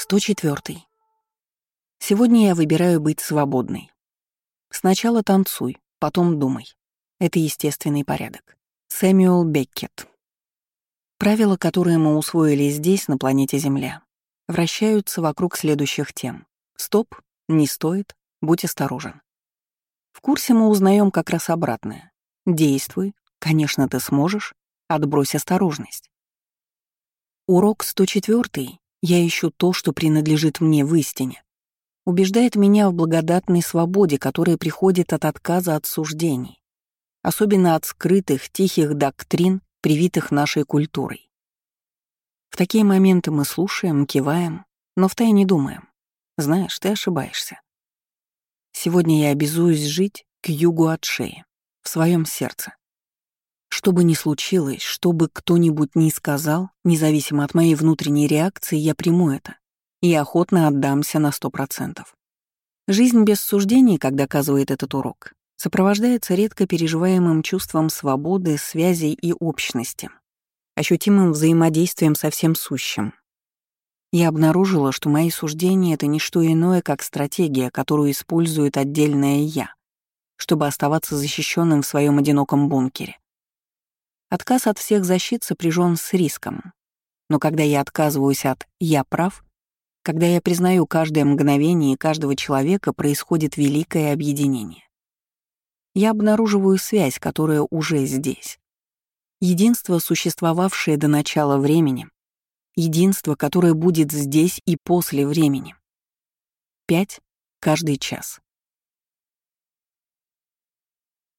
104. Сегодня я выбираю быть свободной. Сначала танцуй, потом думай. Это естественный порядок. Сэмюэл Беккет. Правила, которые мы усвоили здесь, на планете Земля, вращаются вокруг следующих тем. Стоп, не стоит, будь осторожен. В курсе мы узнаем как раз обратное. Действуй, конечно, ты сможешь, отбрось осторожность. Урок 104. Я ищу то, что принадлежит мне в истине. Убеждает меня в благодатной свободе, которая приходит от отказа от суждений, особенно от скрытых, тихих доктрин, привитых нашей культурой. В такие моменты мы слушаем, киваем, но втайне думаем. Знаешь, ты ошибаешься. Сегодня я обязуюсь жить к югу от шеи, в своем сердце. Что бы ни случилось, что бы кто-нибудь ни сказал, независимо от моей внутренней реакции, я приму это и охотно отдамся на 100%. Жизнь без суждений, как доказывает этот урок, сопровождается редко переживаемым чувством свободы, связей и общности, ощутимым взаимодействием со всем сущим. Я обнаружила, что мои суждения — это не что иное, как стратегия, которую использует отдельное «я», чтобы оставаться защищенным в своем одиноком бункере. Отказ от всех защит сопряжен с риском. Но когда я отказываюсь от «я прав», когда я признаю каждое мгновение каждого человека, происходит великое объединение. Я обнаруживаю связь, которая уже здесь. Единство, существовавшее до начала времени. Единство, которое будет здесь и после времени. 5 каждый час.